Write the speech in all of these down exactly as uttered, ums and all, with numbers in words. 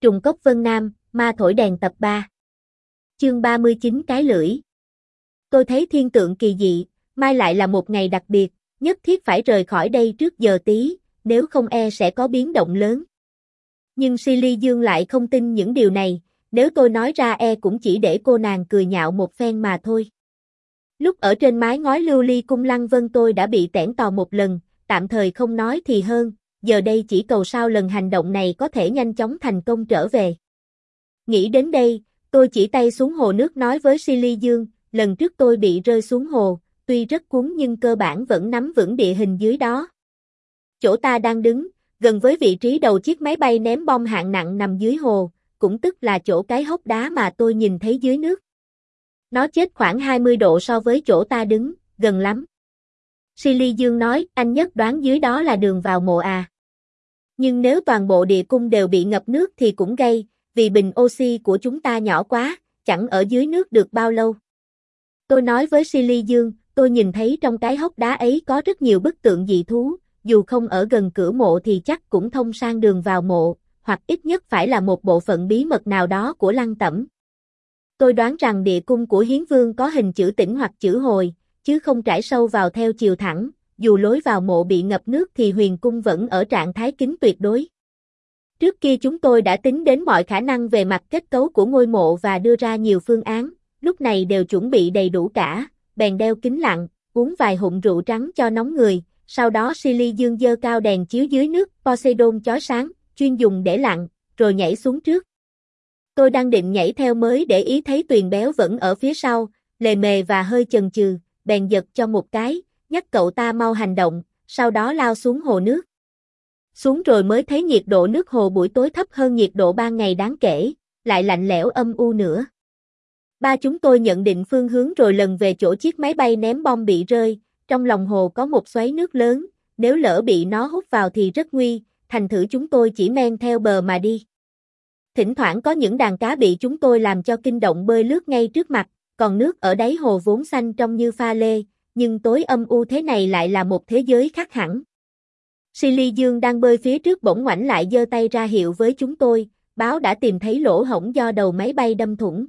Trùng cốc Vân Nam, ma thổi đèn tập ba. Chương ba mươi chín cái lưỡi. Tôi thấy thiên tượng kỳ dị, mai lại là một ngày đặc biệt, nhất thiết phải rời khỏi đây trước giờ tí, nếu không e sẽ có biến động lớn. Nhưng Silly Dương lại không tin những điều này, nếu tôi nói ra e cũng chỉ để cô nàng cười nhạo một phen mà thôi. Lúc ở trên mái ngói lưu ly cung Lăng Vân tôi đã bị tẻn tò một lần, tạm thời không nói thì hơn, giờ đây chỉ cầu sao lần hành động này có thể nhanh chóng thành công trở về. Nghĩ đến đây, tôi chỉ tay xuống hồ nước nói với Silly Dương, lần trước tôi bị rơi xuống hồ, tuy rất cuốn nhưng cơ bản vẫn nắm vững địa hình dưới đó. Chỗ ta đang đứng, gần với vị trí đầu chiếc máy bay ném bom hạng nặng nằm dưới hồ, cũng tức là chỗ cái hốc đá mà tôi nhìn thấy dưới nước. Nó chết khoảng hai mươi độ so với chỗ ta đứng, gần lắm. Silly Dương nói, anh nhất đoán dưới đó là đường vào mộ à. Nhưng nếu toàn bộ địa cung đều bị ngập nước thì cũng gây, vì bình oxy của chúng ta nhỏ quá, chẳng ở dưới nước được bao lâu. Tôi nói với Silly Dương, tôi nhìn thấy trong cái hốc đá ấy có rất nhiều bức tượng dị thú, dù không ở gần cửa mộ thì chắc cũng thông sang đường vào mộ, hoặc ít nhất phải là một bộ phận bí mật nào đó của Lăng Tẩm. Tôi đoán rằng địa cung của Hiến Vương có hình chữ tĩnh hoặc chữ hồi, chứ không trải sâu vào theo chiều thẳng, dù lối vào mộ bị ngập nước thì huyền cung vẫn ở trạng thái kín tuyệt đối. Trước kia chúng tôi đã tính đến mọi khả năng về mặt kết cấu của ngôi mộ và đưa ra nhiều phương án, lúc này đều chuẩn bị đầy đủ cả, bèn đeo kính lặn, uống vài hụm rượu trắng cho nóng người, sau đó Silly Dương giơ cao đèn chiếu dưới nước Poseidon chói sáng, chuyên dùng để lặn, rồi nhảy xuống trước. Tôi đang định nhảy theo mới để ý thấy Tuyền Béo vẫn ở phía sau, lề mề và hơi chần chừ, bèn giật cho một cái, nhắc cậu ta mau hành động, sau đó lao xuống hồ nước. Xuống rồi mới thấy nhiệt độ nước hồ buổi tối thấp hơn nhiệt độ ban ngày đáng kể, lại lạnh lẽo âm u nữa. Ba chúng tôi nhận định phương hướng rồi lần về chỗ chiếc máy bay ném bom bị rơi, trong lòng hồ có một xoáy nước lớn, nếu lỡ bị nó hút vào thì rất nguy, thành thử chúng tôi chỉ men theo bờ mà đi. Thỉnh thoảng có những đàn cá bị chúng tôi làm cho kinh động bơi lướt ngay trước mặt, còn nước ở đáy hồ vốn xanh trong như pha lê, nhưng tối âm u thế này lại là một thế giới khác hẳn. Silly Dương đang bơi phía trước bỗng ngoảnh lại giơ tay ra hiệu với chúng tôi, báo đã tìm thấy lỗ hổng do đầu máy bay đâm thủng.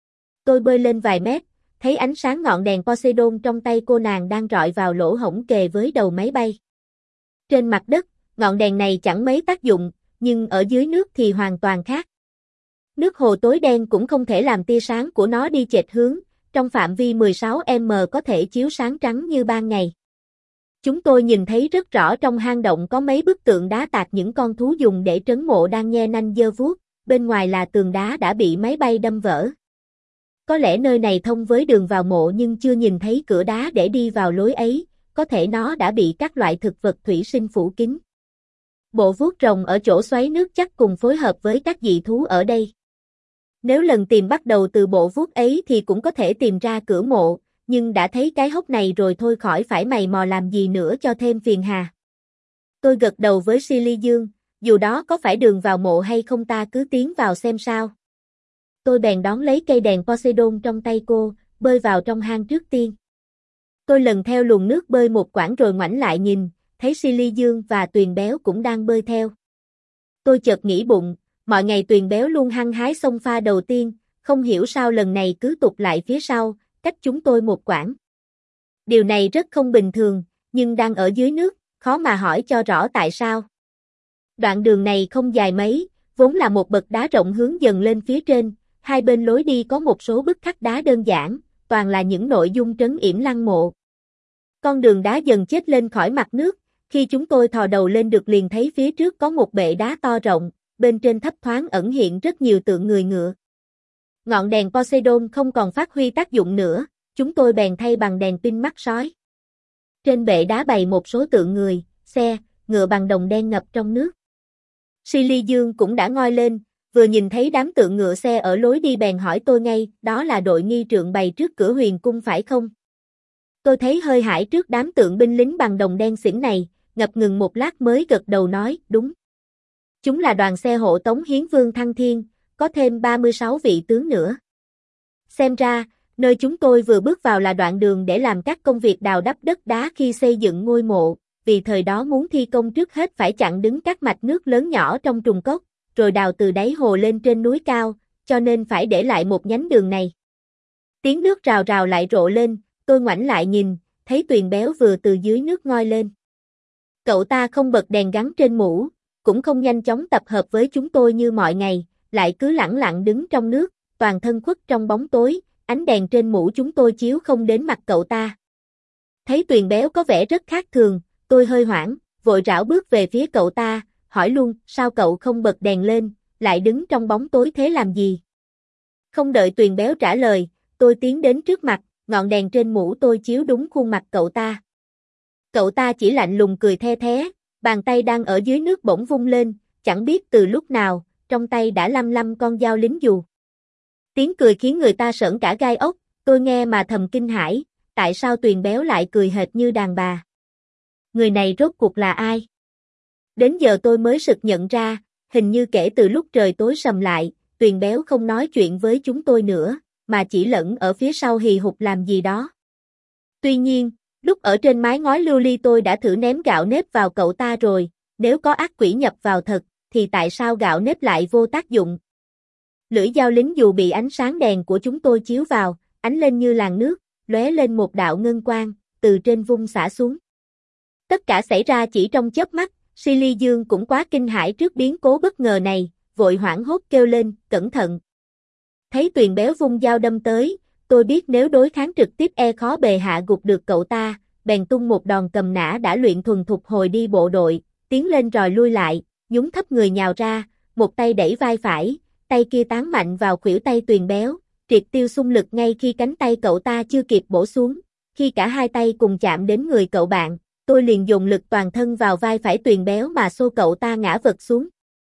Tôi bơi lên vài mét, thấy ánh sáng ngọn đèn Poseidon trong tay cô nàng đang rọi vào lỗ hổng kề với đầu máy bay. Trên mặt đất, ngọn đèn này chẳng mấy tác dụng, nhưng ở dưới nước thì hoàn toàn khác. Nước hồ tối đen cũng không thể làm tia sáng của nó đi chệch hướng, trong phạm vi mười sáu mét có thể chiếu sáng trắng như ban ngày. Chúng tôi nhìn thấy rất rõ trong hang động có mấy bức tượng đá tạc những con thú dùng để trấn mộ đang nhe nanh giơ vuốt, bên ngoài là tường đá đã bị máy bay đâm vỡ. Có lẽ nơi này thông với đường vào mộ nhưng chưa nhìn thấy cửa đá để đi vào lối ấy, có thể nó đã bị các loại thực vật thủy sinh phủ kín. Bộ vuốt rồng ở chỗ xoáy nước chắc cùng phối hợp với các dị thú ở đây. Nếu lần tìm bắt đầu từ bộ vuốt ấy thì cũng có thể tìm ra cửa mộ, nhưng đã thấy cái hốc này rồi thôi khỏi phải mày mò làm gì nữa cho thêm phiền hà. Tôi gật đầu với Silly Dương, dù đó có phải đường vào mộ hay không ta cứ tiến vào xem sao. Tôi bèn đón lấy cây đèn Poseidon trong tay cô, bơi vào trong hang trước tiên. Tôi lần theo luồng nước bơi một quãng rồi ngoảnh lại nhìn, thấy Silly Dương và Tuyền Béo cũng đang bơi theo. Tôi chợt nghĩ bụng, mọi ngày Tuyền Béo luôn hăng hái xông pha đầu tiên, không hiểu sao lần này cứ tụt lại phía sau, cách chúng tôi một quãng. Điều này rất không bình thường, nhưng đang ở dưới nước, khó mà hỏi cho rõ tại sao. Đoạn đường này không dài mấy, vốn là một bậc đá rộng hướng dần lên phía trên, hai bên lối đi có một số bức khắc đá đơn giản, toàn là những nội dung trấn yểm lăng mộ. Con đường đá dần chết lên khỏi mặt nước, khi chúng tôi thò đầu lên được liền thấy phía trước có một bệ đá to rộng, bên trên thấp thoáng ẩn hiện rất nhiều tượng người ngựa. Ngọn đèn Poseidon không còn phát huy tác dụng nữa, chúng tôi bèn thay bằng đèn pin mắt sói. Trên bệ đá bày một số tượng người, xe, ngựa bằng đồng đen ngập trong nước. Silly Dương cũng đã ngoi lên, vừa nhìn thấy đám tượng ngựa xe ở lối đi bèn hỏi tôi ngay, đó là đội nghi trượng bày trước cửa huyền cung phải không? Tôi thấy hơi hãi trước đám tượng binh lính bằng đồng đen xỉn này, ngập ngừng một lát mới gật đầu nói, đúng. Chúng là đoàn xe hộ tống Hiến Vương thăng thiên, có thêm ba mươi sáu vị tướng nữa. Xem ra, nơi chúng tôi vừa bước vào là đoạn đường để làm các công việc đào đắp đất đá khi xây dựng ngôi mộ, vì thời đó muốn thi công trước hết phải chặn đứng các mạch nước lớn nhỏ trong trùng cốc, rồi đào từ đáy hồ lên trên núi cao, cho nên phải để lại một nhánh đường này. Tiếng nước rào rào lại rộ lên, tôi ngoảnh lại nhìn, thấy Tuyền Béo vừa từ dưới nước ngoi lên. Cậu ta không bật đèn gắn trên mũ, cũng không nhanh chóng tập hợp với chúng tôi như mọi ngày, lại cứ lẳng lặng đứng trong nước, toàn thân khuất trong bóng tối, ánh đèn trên mũ chúng tôi chiếu không đến mặt cậu ta. Thấy Tuyền Béo có vẻ rất khác thường, tôi hơi hoảng, vội rảo bước về phía cậu ta, hỏi luôn, sao cậu không bật đèn lên, lại đứng trong bóng tối thế làm gì? Không đợi Tuyền Béo trả lời, tôi tiến đến trước mặt, ngọn đèn trên mũ tôi chiếu đúng khuôn mặt cậu ta. Cậu ta chỉ lạnh lùng cười the thé, bàn tay đang ở dưới nước bỗng vung lên, chẳng biết từ lúc nào, trong tay đã lăm lăm con dao lính dù. Tiếng cười khiến người ta sởn cả gai ốc, tôi nghe mà thầm kinh hãi, tại sao Tuyền Béo lại cười hệt như đàn bà? Người này rốt cuộc là ai? Đến giờ tôi mới sực nhận ra, hình như kể từ lúc trời tối sầm lại, Tuyền Béo không nói chuyện với chúng tôi nữa, mà chỉ lẫn ở phía sau hì hục làm gì đó. Tuy nhiên, lúc ở trên mái ngói lưu ly tôi đã thử ném gạo nếp vào cậu ta rồi, nếu có ác quỷ nhập vào thật, thì tại sao gạo nếp lại vô tác dụng? Lưỡi dao lính dù bị ánh sáng đèn của chúng tôi chiếu vào, ánh lên như làn nước, lóe lên một đạo ngân quang, từ trên vung xả xuống. Tất cả xảy ra chỉ trong chớp mắt, Silly Dương cũng quá kinh hãi trước biến cố bất ngờ này, vội hoảng hốt kêu lên, cẩn thận. Thấy Tuyền Béo vung dao đâm tới, tôi biết nếu đối kháng trực tiếp e khó bề hạ gục được cậu ta, bèn tung một đòn cầm nã đã luyện thuần thục hồi đi bộ đội, tiến lên rồi lui lại, nhún thấp người nhào ra, một tay đẩy vai phải, tay kia tán mạnh vào khuỷu tay Tuyền Béo, triệt tiêu xung lực ngay khi cánh tay cậu ta chưa kịp bổ xuống. Khi cả hai tay cùng chạm đến người cậu bạn, tôi liền dùng lực toàn thân vào vai phải Tuyền Béo mà xô cậu ta ngã vật xuống.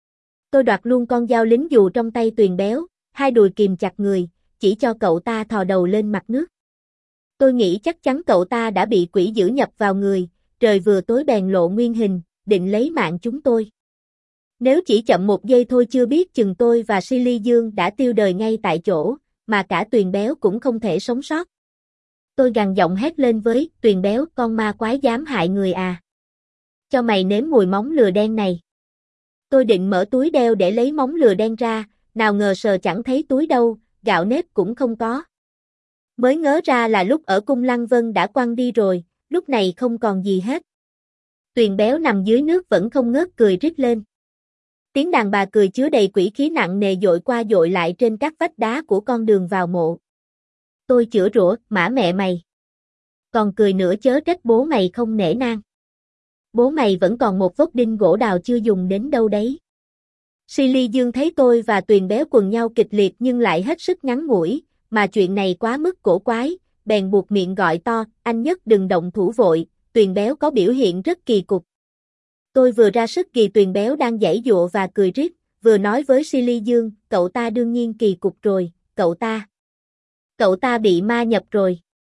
Tôi đoạt luôn con dao lính dù trong tay Tuyền Béo, hai đùi kìm chặt người, chỉ cho cậu ta thò đầu lên mặt nước. Tôi nghĩ chắc chắn cậu ta đã bị quỷ dữ nhập vào người, trời vừa tối bèn lộ nguyên hình, định lấy mạng chúng tôi. Nếu chỉ chậm một giây thôi chưa biết chừng tôi và Silly Dương đã tiêu đời ngay tại chỗ, mà cả Tuyền Béo cũng không thể sống sót. Tôi gằn giọng hét lên với Tuyền Béo, con ma quái dám hại người à. Cho mày nếm mùi móng lừa đen này. Tôi định mở túi đeo để lấy móng lừa đen ra, nào ngờ sờ chẳng thấy túi đâu, gạo nếp cũng không có. Mới ngớ ra là lúc ở cung Lăng Vân đã quăng đi rồi, lúc này không còn gì hết. Tuyền Béo nằm dưới nước vẫn không ngớt cười rít lên. Tiếng đàn bà cười chứa đầy quỷ khí nặng nề dội qua dội lại trên các vách đá của con đường vào mộ. Tôi chửi rủa, mã mẹ mày. Còn cười nữa chớ trách bố mày không nể nang. Bố mày vẫn còn một vốc đinh gỗ đào chưa dùng đến đâu đấy. Silly Dương thấy tôi và Tuyền Béo quần nhau kịch liệt nhưng lại hết sức ngắn ngủi, mà chuyện này quá mức cổ quái, bèn buộc miệng gọi to, anh Nhất đừng động thủ vội, Tuyền Béo có biểu hiện rất kỳ cục. Tôi vừa ra sức ghi Tuyền Béo đang giãy giụa và cười rít, vừa nói với Silly Dương, cậu ta đương nhiên kỳ cục rồi, cậu ta. Cậu ta bị ma nhập rồi.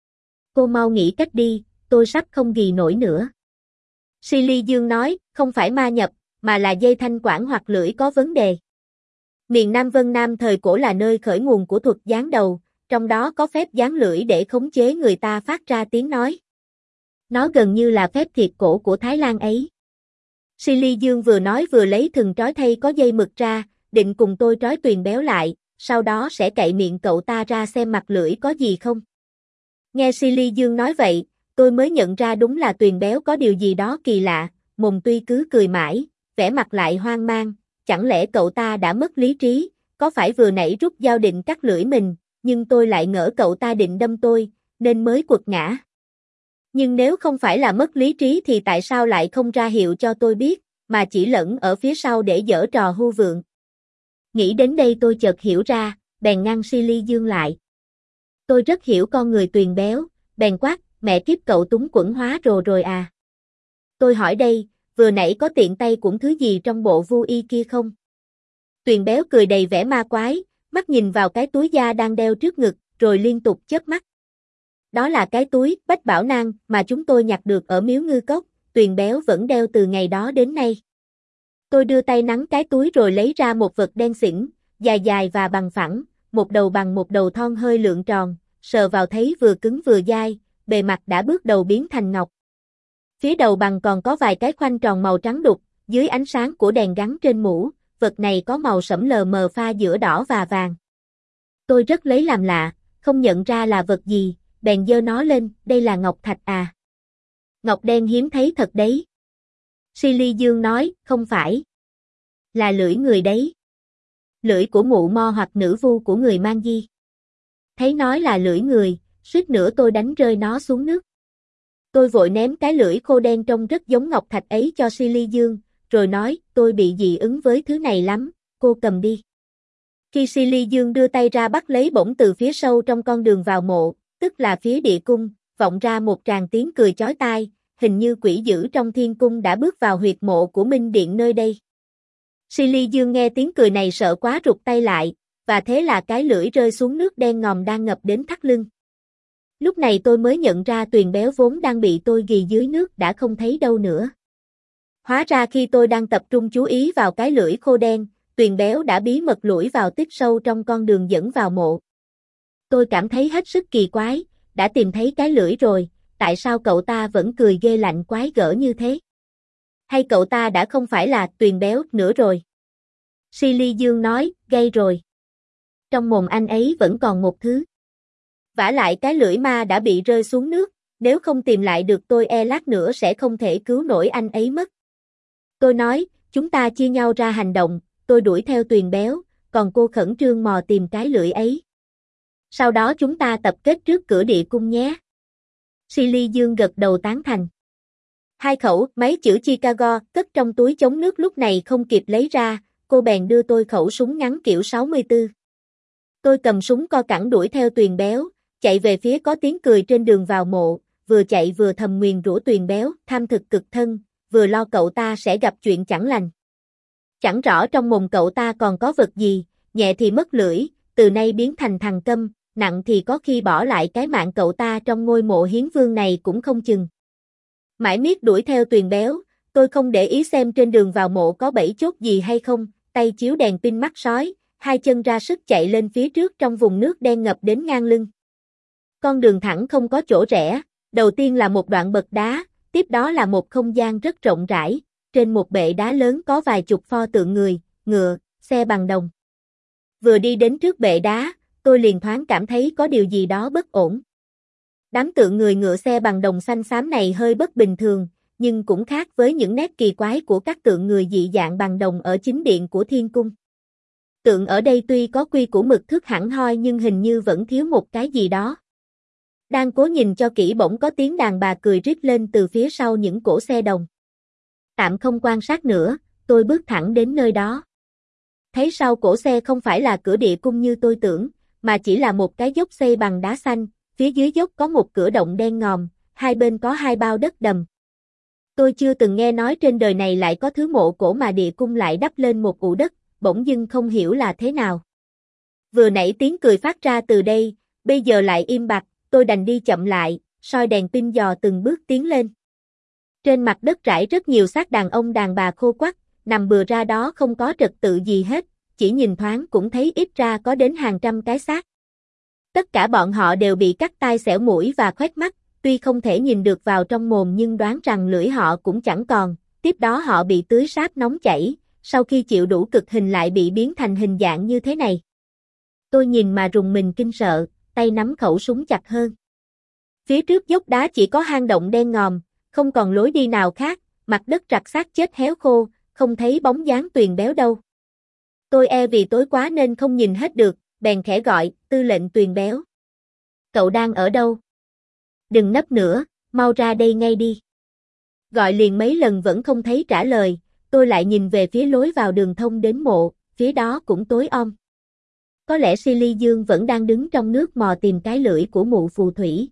Cô mau nghĩ cách đi, tôi sắp không ghi nổi nữa. Silly Dương nói, không phải ma nhập, mà là dây thanh quản hoặc lưỡi có vấn đề. Miền Nam Vân Nam thời cổ là nơi khởi nguồn của thuật giáng đầu, trong đó có phép giáng lưỡi để khống chế người ta phát ra tiếng nói. Nó gần như là phép thiệt cổ của Thái Lan ấy. Silly Dương vừa nói vừa lấy thừng trói thay có dây mực ra, định cùng tôi trói Tuyền Béo lại, sau đó sẽ cạy miệng cậu ta ra xem mặt lưỡi có gì không. Nghe Silly Dương nói vậy, tôi mới nhận ra đúng là Tuyền Béo có điều gì đó kỳ lạ, mồm tuy cứ cười mãi, vẻ mặt lại hoang mang, chẳng lẽ cậu ta đã mất lý trí, có phải vừa nãy rút dao định cắt lưỡi mình, nhưng tôi lại ngỡ cậu ta định đâm tôi, nên mới quật ngã. Nhưng nếu không phải là mất lý trí thì tại sao lại không ra hiệu cho tôi biết, mà chỉ lẫn ở phía sau để giở trò hưu vượng. Nghĩ đến đây tôi chợt hiểu ra, bèn ngăn Silly Dương lại. Tôi rất hiểu con người Tuyền Béo, bèn quát, mẹ kiếp cậu túng quẫn hóa rồ rồi à. Tôi hỏi đây, vừa nãy có tiện tay cũng thứ gì trong bộ vu y kia không? Tuyền Béo cười đầy vẻ ma quái, mắt nhìn vào cái túi da đang đeo trước ngực, rồi liên tục chớp mắt. Đó là cái túi Bách Bảo Nang mà chúng tôi nhặt được ở Miếu Ngư Cốc, Tuyền Béo vẫn đeo từ ngày đó đến nay. Tôi đưa tay nắn cái túi rồi lấy ra một vật đen xỉn, dài dài và bằng phẳng, một đầu bằng một đầu thon hơi lượn tròn, sờ vào thấy vừa cứng vừa dai, bề mặt đã bước đầu biến thành ngọc. Phía đầu bằng còn có vài cái khoanh tròn màu trắng đục, dưới ánh sáng của đèn gắn trên mũ, vật này có màu sẫm lờ mờ pha giữa đỏ và vàng. Tôi rất lấy làm lạ, không nhận ra là vật gì, bèn giơ nó lên, đây là ngọc thạch à? Ngọc đen hiếm thấy thật đấy. Silly Dương nói, không phải. Là lưỡi người đấy. Lưỡi của mụ mo hoặc nữ vu của người Mang Di. Thấy nói là lưỡi người, suýt nữa tôi đánh rơi nó xuống nước. Tôi vội ném cái lưỡi khô đen trông rất giống ngọc thạch ấy cho Silly Dương, rồi nói, tôi bị dị ứng với thứ này lắm, cô cầm đi. Khi Silly Dương đưa tay ra bắt lấy bỗng từ phía sâu trong con đường vào mộ, tức là phía địa cung, vọng ra một tràng tiếng cười chói tai, hình như quỷ dữ trong thiên cung đã bước vào huyệt mộ của Minh Điện nơi đây. Silly Dương nghe tiếng cười này sợ quá rụt tay lại, và thế là cái lưỡi rơi xuống nước đen ngòm đang ngập đến thắt lưng. Lúc này tôi mới nhận ra Tuyền Béo vốn đang bị tôi ghì dưới nước đã không thấy đâu nữa. Hóa ra khi tôi đang tập trung chú ý vào cái lưỡi khô đen, Tuyền Béo đã bí mật lủi vào tích sâu trong con đường dẫn vào mộ. Tôi cảm thấy hết sức kỳ quái, đã tìm thấy cái lưỡi rồi, tại sao cậu ta vẫn cười ghê lạnh quái gở như thế? Hay cậu ta đã không phải là Tuyền Béo nữa rồi? Silly Dương nói, gây rồi. Trong mồm anh ấy vẫn còn một thứ. Vả lại cái lưỡi ma đã bị rơi xuống nước, nếu không tìm lại được tôi e lát nữa sẽ không thể cứu nổi anh ấy mất. Tôi nói, chúng ta chia nhau ra hành động, tôi đuổi theo Tuyền Béo, còn cô khẩn trương mò tìm cái lưỡi ấy. Sau đó chúng ta tập kết trước cửa địa cung nhé. Silly Dương gật đầu tán thành. Hai khẩu máy chữ Chicago cất trong túi chống nước lúc này không kịp lấy ra, cô bèn đưa tôi khẩu súng ngắn kiểu sáu mươi tư. Tôi cầm súng co cẳng đuổi theo Tuyền Béo, chạy về phía có tiếng cười trên đường vào mộ, vừa chạy vừa thầm nguyền rủa Tuyền Béo, tham thực cực thân, vừa lo cậu ta sẽ gặp chuyện chẳng lành. Chẳng rõ trong mồm cậu ta còn có vật gì, nhẹ thì mất lưỡi, từ nay biến thành thằng câm, nặng thì có khi bỏ lại cái mạng cậu ta trong ngôi mộ hiến vương này cũng không chừng. Mãi miết đuổi theo Tuyền Béo, tôi không để ý xem trên đường vào mộ có bẫy chốt gì hay không, tay chiếu đèn pin mắt sói, hai chân ra sức chạy lên phía trước trong vùng nước đen ngập đến ngang lưng. Con đường thẳng không có chỗ rẽ, đầu tiên là một đoạn bậc đá, tiếp đó là một không gian rất rộng rãi, trên một bệ đá lớn có vài chục pho tượng người, ngựa, xe bằng đồng. Vừa đi đến trước bệ đá, tôi liền thoáng cảm thấy có điều gì đó bất ổn. Đám tượng người ngựa xe bằng đồng xanh xám này hơi bất bình thường, nhưng cũng khác với những nét kỳ quái của các tượng người dị dạng bằng đồng ở chính điện của thiên cung. Tượng ở đây tuy có quy củ mực thước hẳn hoi nhưng hình như vẫn thiếu một cái gì đó. Đang cố nhìn cho kỹ bỗng có tiếng đàn bà cười rít lên từ phía sau những cỗ xe đồng. Tạm không quan sát nữa, tôi bước thẳng đến nơi đó. Thấy sau cỗ xe không phải là cửa địa cung như tôi tưởng, mà chỉ là một cái dốc xây bằng đá xanh, phía dưới dốc có một cửa động đen ngòm, hai bên có hai bao đất đầm. Tôi chưa từng nghe nói trên đời này lại có thứ mộ cổ mà địa cung lại đắp lên một ụ đất, bỗng dưng không hiểu là thế nào. Vừa nãy tiếng cười phát ra từ đây, bây giờ lại im bặt, tôi đành đi chậm lại, soi đèn pin dò từng bước tiến lên. Trên mặt đất rải rất nhiều xác đàn ông đàn bà khô quắt, nằm bừa ra đó không có trật tự gì hết, chỉ nhìn thoáng cũng thấy ít ra có đến hàng trăm cái xác. Tất cả bọn họ đều bị cắt tai xẻo mũi và khoét mắt, tuy không thể nhìn được vào trong mồm nhưng đoán rằng lưỡi họ cũng chẳng còn, tiếp đó họ bị tưới sáp nóng chảy, sau khi chịu đủ cực hình lại bị biến thành hình dạng như thế này. Tôi nhìn mà rùng mình kinh sợ, tay nắm khẩu súng chặt hơn. Phía trước dốc đá chỉ có hang động đen ngòm, không còn lối đi nào khác, mặt đất rặt xác chết héo khô, không thấy bóng dáng Tuyền Béo đâu. Tôi e vì tối quá nên không nhìn hết được, bèn khẽ gọi, tư lệnh Tuyền Béo. Cậu đang ở đâu? Đừng nấp nữa, mau ra đây ngay đi. Gọi liền mấy lần vẫn không thấy trả lời, tôi lại nhìn về phía lối vào đường thông đến mộ, phía đó cũng tối om. Có lẽ Silly Dương vẫn đang đứng trong nước mò tìm cái lưỡi của mụ phù thủy.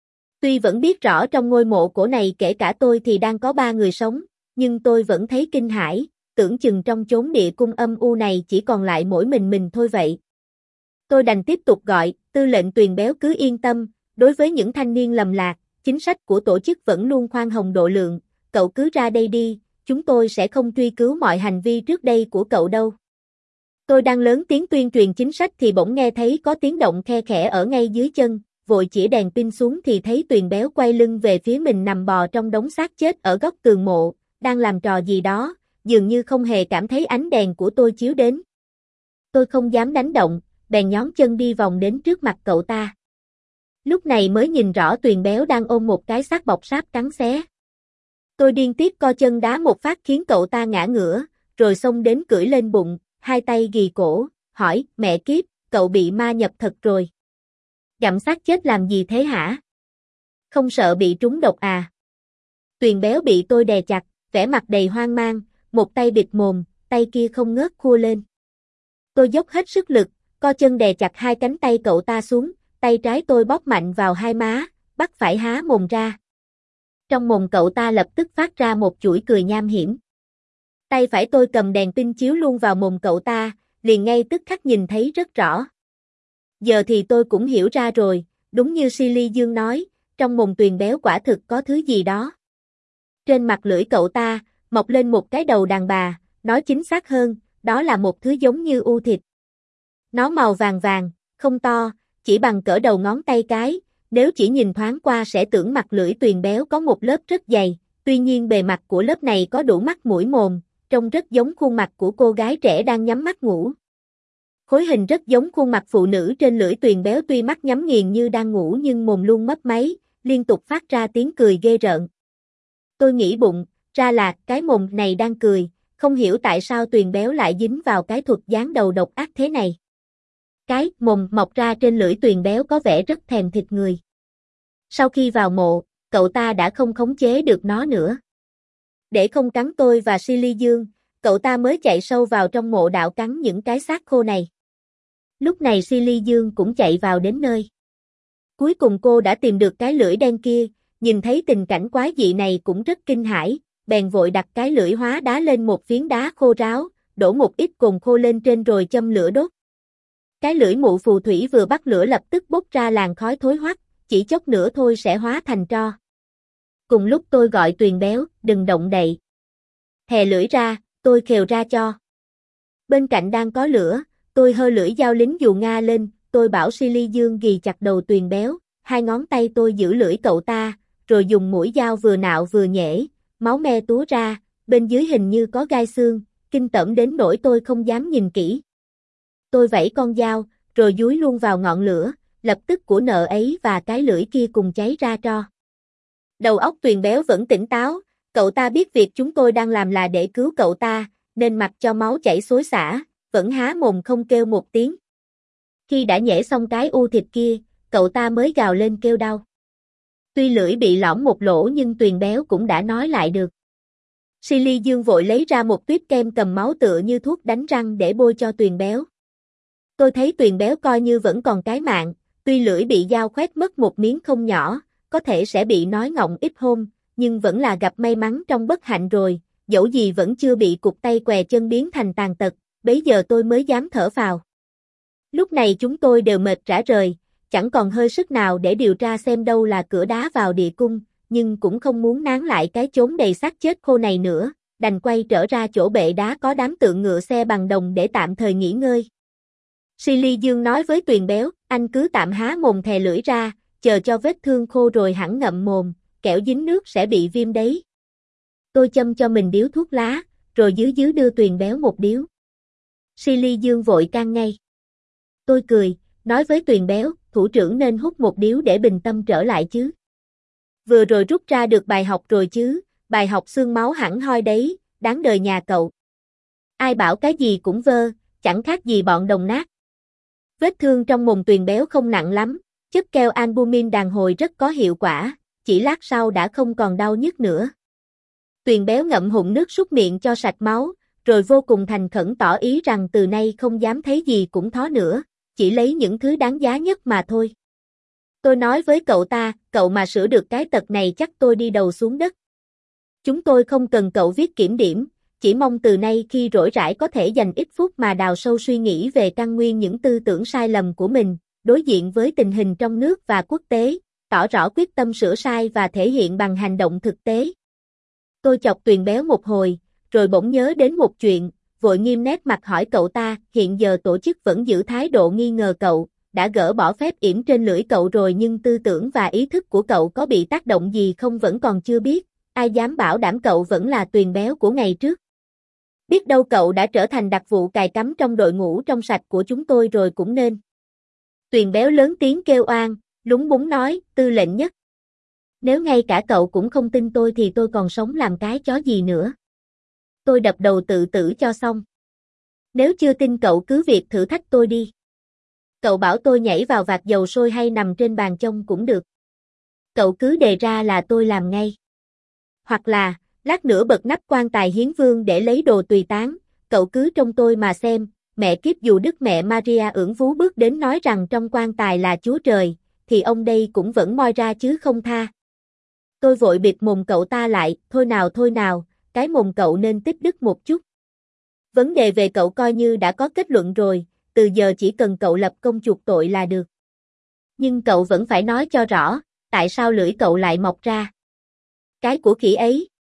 Tuy vẫn biết rõ trong ngôi mộ cổ này kể cả tôi thì đang có ba người sống, nhưng tôi vẫn thấy kinh hãi, tưởng chừng trong chốn địa cung âm u này chỉ còn lại mỗi mình mình thôi vậy. Tôi đành tiếp tục gọi, tư lệnh Tuyền Béo cứ yên tâm, đối với những thanh niên lầm lạc, chính sách của tổ chức vẫn luôn khoan hồng độ lượng, cậu cứ ra đây đi, chúng tôi sẽ không truy cứu mọi hành vi trước đây của cậu đâu. Tôi đang lớn tiếng tuyên truyền chính sách thì bỗng nghe thấy có tiếng động khe khẽ ở ngay dưới chân, vội chĩa đèn pin xuống thì thấy Tuyền Béo quay lưng về phía mình nằm bò trong đống xác chết ở góc tường mộ, đang làm trò gì đó, dường như không hề cảm thấy ánh đèn của tôi chiếu đến. Tôi không dám đánh động, bèn nhón chân đi vòng đến trước mặt cậu ta. Lúc này mới nhìn rõ Tuyền béo đang ôm một cái xác bọc sáp cắn xé. Tôi điên tiết co chân đá một phát khiến cậu ta ngã ngửa, rồi xông đến cưỡi lên bụng, hai tay ghì cổ, hỏi, mẹ kiếp, cậu bị ma nhập thật rồi. Gặm xác chết làm gì thế hả? Không sợ bị trúng độc à? Tuyền béo bị tôi đè chặt, vẻ mặt đầy hoang mang, một tay bịt mồm, tay kia không ngớt khua lên. Tôi dốc hết sức lực, co chân đè chặt hai cánh tay cậu ta xuống, tay trái tôi bóp mạnh vào hai má, bắt phải há mồm ra. Trong mồm cậu ta lập tức phát ra một chuỗi cười nham hiểm. Tay phải tôi cầm đèn pin chiếu luôn vào mồm cậu ta, liền ngay tức khắc nhìn thấy rất rõ. Giờ thì tôi cũng hiểu ra rồi, đúng như Silly Dương nói, trong mồm Tuyền béo quả thực có thứ gì đó. Trên mặt lưỡi cậu ta, mọc lên một cái đầu đàn bà, nói chính xác hơn, đó là một thứ giống như u thịt. Nó màu vàng vàng, không to, chỉ bằng cỡ đầu ngón tay cái, nếu chỉ nhìn thoáng qua sẽ tưởng mặt lưỡi Tuyền béo có một lớp rất dày, tuy nhiên bề mặt của lớp này có đủ mắt mũi mồm, trông rất giống khuôn mặt của cô gái trẻ đang nhắm mắt ngủ. Khối hình rất giống khuôn mặt phụ nữ trên lưỡi Tuyền béo tuy mắt nhắm nghiền như đang ngủ nhưng mồm luôn mấp máy, liên tục phát ra tiếng cười ghê rợn. Tôi nghĩ bụng, ra là cái mồm này đang cười, không hiểu tại sao Tuyền béo lại dính vào cái thuật gián đầu độc ác thế này. Cái mồm mọc ra trên lưỡi Tuyền béo có vẻ rất thèm thịt người. Sau khi vào mộ, cậu ta đã không khống chế được nó nữa. Để không cắn tôi và Silly Dương, cậu ta mới chạy sâu vào trong mộ đạo cắn những cái xác khô này. Lúc này Silly Dương cũng chạy vào đến nơi. Cuối cùng cô đã tìm được cái lưỡi đen kia, nhìn thấy tình cảnh quái dị này cũng rất kinh hãi, bèn vội đặt cái lưỡi hóa đá lên một phiến đá khô ráo, đổ một ít cồn khô lên trên rồi châm lửa đốt. Cái lưỡi mụ phù thủy vừa bắt lửa lập tức bốc ra làn khói thối hoắc, chỉ chốc nữa thôi sẽ hóa thành tro. Cùng lúc tôi gọi Tuyền béo, đừng động đậy. Thè lưỡi ra, tôi khều ra cho. Bên cạnh đang có lửa, tôi hơ lưỡi dao lính dù Nga lên, tôi bảo Silly Dương ghì chặt đầu Tuyền béo, hai ngón tay tôi giữ lưỡi cậu ta, rồi dùng mũi dao vừa nạo vừa nhễ, máu me túa ra, bên dưới hình như có gai xương, kinh tởm đến nỗi tôi không dám nhìn kỹ. Tôi vẫy con dao, rồi dúi luôn vào ngọn lửa, lập tức của nợ ấy và cái lưỡi kia cùng cháy ra tro. Đầu óc Tuyền béo vẫn tỉnh táo, cậu ta biết việc chúng tôi đang làm là để cứu cậu ta, nên mặc cho máu chảy xối xả, vẫn há mồm không kêu một tiếng. Khi đã nhễ xong cái u thịt kia, cậu ta mới gào lên kêu đau. Tuy lưỡi bị lõm một lỗ nhưng Tuyền béo cũng đã nói lại được. Silly Dương vội lấy ra một tuyết kem cầm máu tựa như thuốc đánh răng để bôi cho Tuyền béo. Tôi thấy Tuyền béo coi như vẫn còn cái mạng, tuy lưỡi bị dao khoét mất một miếng không nhỏ, có thể sẽ bị nói ngọng ít hôm, nhưng vẫn là gặp may mắn trong bất hạnh rồi, dẫu gì vẫn chưa bị cụt tay què chân biến thành tàn tật, bấy giờ tôi mới dám thở phào. Lúc này chúng tôi đều mệt rã rời, chẳng còn hơi sức nào để điều tra xem đâu là cửa đá vào địa cung, nhưng cũng không muốn nán lại cái chốn đầy xác chết khô này nữa, đành quay trở ra chỗ bệ đá có đám tượng ngựa xe bằng đồng để tạm thời nghỉ ngơi. Silly Dương nói với Tuyền béo, anh cứ tạm há mồm thè lưỡi ra, chờ cho vết thương khô rồi hẳn ngậm mồm, kẻo dính nước sẽ bị viêm đấy. Tôi châm cho mình điếu thuốc lá, rồi dưới dưới đưa Tuyền béo một điếu. Silly Dương vội can ngay. Tôi cười, nói với Tuyền béo, thủ trưởng nên hút một điếu để bình tâm trở lại chứ. Vừa rồi rút ra được bài học rồi chứ, bài học xương máu hẳn hoi đấy, đáng đời nhà cậu. Ai bảo cái gì cũng vơ, chẳng khác gì bọn đồng nát. Vết thương trong mồm Tuyền béo không nặng lắm, chất keo albumin đàn hồi rất có hiệu quả, chỉ lát sau đã không còn đau nhức nữa. Tuyền béo ngậm hụn nước súc miệng cho sạch máu, rồi vô cùng thành khẩn tỏ ý rằng từ nay không dám thấy gì cũng thó nữa, chỉ lấy những thứ đáng giá nhất mà thôi. Tôi nói với cậu ta, cậu mà sửa được cái tật này chắc tôi đi đầu xuống đất. Chúng tôi không cần cậu viết kiểm điểm, chỉ mong từ nay khi rỗi rãi có thể dành ít phút mà đào sâu suy nghĩ về căn nguyên những tư tưởng sai lầm của mình, đối diện với tình hình trong nước và quốc tế, tỏ rõ quyết tâm sửa sai và thể hiện bằng hành động thực tế. Tôi chọc Tuyền béo một hồi, rồi bỗng nhớ đến một chuyện, vội nghiêm nét mặt hỏi cậu ta, hiện giờ tổ chức vẫn giữ thái độ nghi ngờ cậu, đã gỡ bỏ phép yểm trên lưỡi cậu rồi nhưng tư tưởng và ý thức của cậu có bị tác động gì không vẫn còn chưa biết, ai dám bảo đảm cậu vẫn là Tuyền béo của ngày trước. Biết đâu cậu đã trở thành đặc vụ cài cắm trong đội ngũ trong sạch của chúng tôi rồi cũng nên. Tuyền béo lớn tiếng kêu oan, lúng búng nói, Tư lệnh Nhất. Nếu ngay cả cậu cũng không tin tôi thì tôi còn sống làm cái chó gì nữa. Tôi đập đầu tự tử cho xong. Nếu chưa tin cậu cứ việc thử thách tôi đi. Cậu bảo tôi nhảy vào vạc dầu sôi hay nằm trên bàn trông cũng được. Cậu cứ đề ra là tôi làm ngay. Hoặc là, lát nữa bật nắp quan tài hiến vương để lấy đồ tùy táng, cậu cứ trông tôi mà xem, mẹ kiếp dù Đức Mẹ Maria ưỡn vú bước đến nói rằng trong quan tài là Chúa Trời, thì ông đây cũng vẫn moi ra chứ không tha. Tôi vội bịt mồm cậu ta lại, thôi nào thôi nào, cái mồm cậu nên tích đức một chút. Vấn đề về cậu coi như đã có kết luận rồi, từ giờ chỉ cần cậu lập công chuộc tội là được. Nhưng cậu vẫn phải nói cho rõ, tại sao lưỡi cậu lại mọc ra. Cái của khỉ ấy.